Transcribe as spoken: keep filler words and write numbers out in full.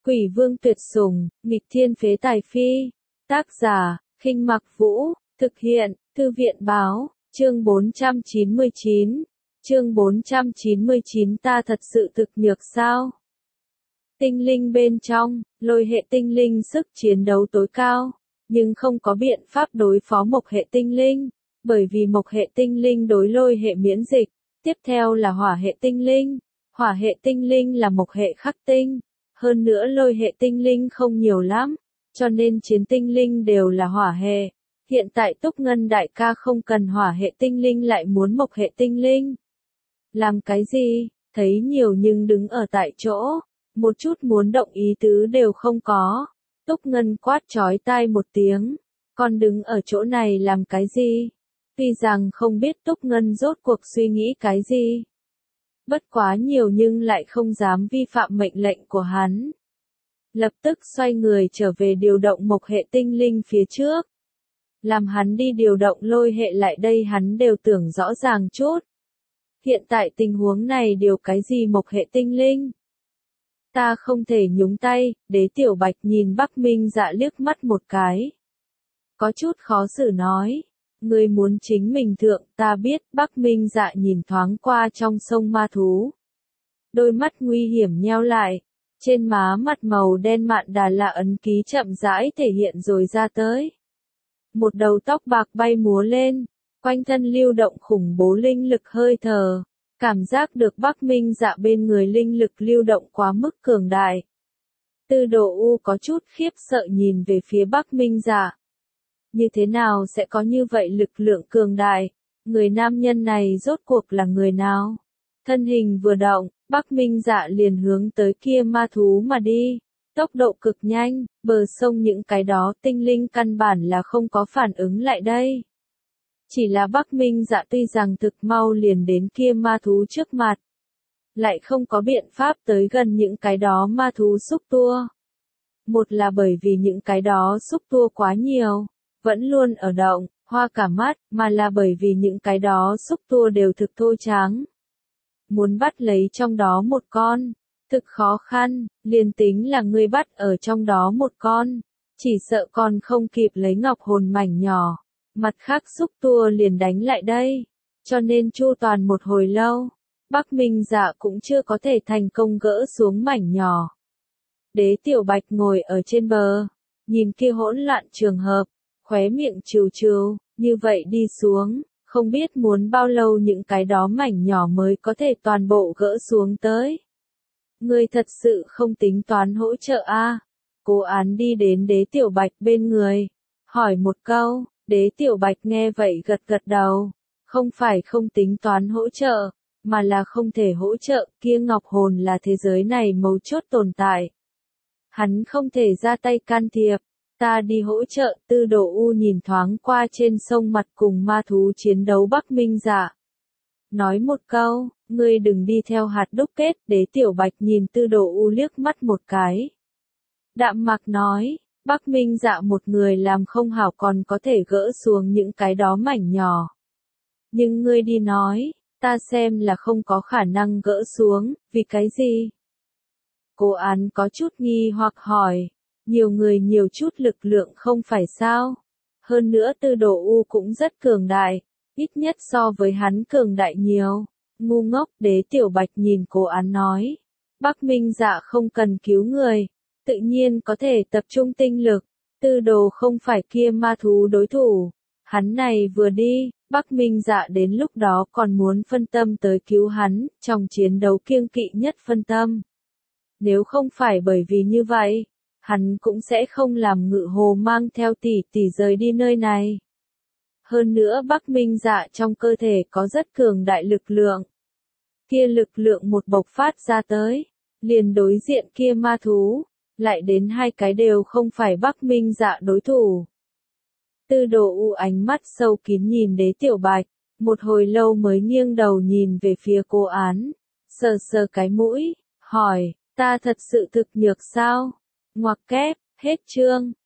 Quỷ vương tuyệt sủng, nghịch thiên phế tài phi. Tác giả, Khinh Mặc Vũ, thực hiện, Thư viện báo, chương bốn trăm chín mươi chín. Chương bốn trăm chín mươi chín ta thật sự thực nhược sao? Tinh linh bên trong, lôi hệ tinh linh sức chiến đấu tối cao, nhưng không có biện pháp đối phó mộc hệ tinh linh, bởi vì mộc hệ tinh linh đối lôi hệ miễn dịch, tiếp theo là hỏa hệ tinh linh, hỏa hệ tinh linh là mộc hệ khắc tinh, hơn nữa lôi hệ tinh linh không nhiều lắm, cho nên chiến tinh linh đều là hỏa hệ. Hiện tại Túc Ngân đại ca không cần hỏa hệ tinh linh lại muốn mộc hệ tinh linh. Làm cái gì, thấy nhiều nhưng đứng ở tại chỗ, một chút muốn động ý tứ đều không có. Túc Ngân quát chói tai một tiếng, con đứng ở chỗ này làm cái gì? Tuy rằng không biết Túc Ngân rốt cuộc suy nghĩ cái gì. Bất quá nhiều nhưng lại không dám vi phạm mệnh lệnh của hắn. Lập tức xoay người trở về điều động mộc hệ tinh linh phía trước. Làm hắn đi điều động lôi hệ lại đây hắn đều tưởng rõ ràng chút. Hiện tại tình huống này điều cái gì mộc hệ tinh linh? Ta không thể nhúng tay, Đế Tiểu Bạch nhìn Bắc Minh Dạ liếc mắt một cái. Có chút khó xử nói, ngươi muốn chính mình thượng, ta biết. Bắc Minh Dạ nhìn thoáng qua trong sông ma thú. Đôi mắt nguy hiểm nheo lại, trên má mặt màu đen mạn đà lạ ấn ký chậm rãi thể hiện rồi ra tới. Một đầu tóc bạc bay múa lên, quanh thân lưu động khủng bố linh lực hơi thở. Cảm giác được Bắc Minh Dạ bên người linh lực lưu động quá mức cường đại. Tư Đồ U có chút khiếp sợ nhìn về phía Bắc Minh Dạ. Như thế nào sẽ có như vậy lực lượng cường đại? Người nam nhân này rốt cuộc là người nào? Thân hình vừa động, Bắc Minh Dạ liền hướng tới kia ma thú mà đi. Tốc độ cực nhanh, bờ sông những cái đó tinh linh căn bản là không có phản ứng lại đây. Chỉ là Bắc Minh Dạ tuy rằng thực mau liền đến kia ma thú trước mặt, lại không có biện pháp tới gần những cái đó ma thú xúc tua. Một là bởi vì những cái đó xúc tua quá nhiều, vẫn luôn ở động, hoa cả mắt, mà là bởi vì những cái đó xúc tua đều thực thô tráng. Muốn bắt lấy trong đó một con, thực khó khăn, liền tính là ngươi bắt ở trong đó một con, chỉ sợ còn không kịp lấy ngọc hồn mảnh nhỏ. Mặt khác xúc tua liền đánh lại đây, cho nên chu toàn một hồi lâu, Bắc Minh Dạ cũng chưa có thể thành công gỡ xuống mảnh nhỏ. Đế Tiểu Bạch ngồi ở trên bờ, nhìn kia hỗn loạn trường hợp, khóe miệng trừ trừ, như vậy đi xuống, không biết muốn bao lâu những cái đó mảnh nhỏ mới có thể toàn bộ gỡ xuống tới. Ngươi thật sự không tính toán hỗ trợ a? À? Cố Án đi đến Đế Tiểu Bạch bên người, hỏi một câu. Đế Tiểu Bạch nghe vậy gật gật đầu, không phải không tính toán hỗ trợ, mà là không thể hỗ trợ, kia ngọc hồn là thế giới này mấu chốt tồn tại. Hắn không thể ra tay can thiệp, ta đi hỗ trợ. Tư Đồ U nhìn thoáng qua trên sông mặt cùng ma thú chiến đấu Bắc Minh Dạ. Nói một câu, ngươi đừng đi theo hạt đúc kết. Đế Tiểu Bạch nhìn Tư Đồ U liếc mắt một cái. Đạm Mạc nói. Bắc Minh Dạ một người làm không hảo còn có thể gỡ xuống những cái đó mảnh nhỏ. Nhưng ngươi đi nói, ta xem là không có khả năng gỡ xuống, vì cái gì? Cố Án có chút nghi hoặc hỏi, nhiều người nhiều chút lực lượng không phải sao? Hơn nữa Tư Đồ U cũng rất cường đại, ít nhất so với hắn cường đại nhiều. Ngu ngốc. Đế Tiểu Bạch nhìn Cố Án nói, Bắc Minh Dạ không cần cứu người. Tự nhiên có thể tập trung tinh lực, Tư Đồ không phải kia ma thú đối thủ. Hắn này vừa đi, Bắc Minh Dạ đến lúc đó còn muốn phân tâm tới cứu hắn, trong chiến đấu kiêng kỵ nhất phân tâm. Nếu không phải bởi vì như vậy, hắn cũng sẽ không làm Ngự Hồ mang theo tỷ tỷ rời đi nơi này. Hơn nữa Bắc Minh Dạ trong cơ thể có rất cường đại lực lượng. Kia lực lượng một bộc phát ra tới, liền đối diện kia ma thú. Lại đến hai cái đều không phải Bắc Minh Dạ đối thủ. Tư Đồ U ánh mắt sâu kín nhìn Đế Tiểu Bạch, một hồi lâu mới nghiêng đầu nhìn về phía Cố Án, sờ sờ cái mũi, hỏi, ta thật sự thực nhược sao? Ngoặc kép, hết chương.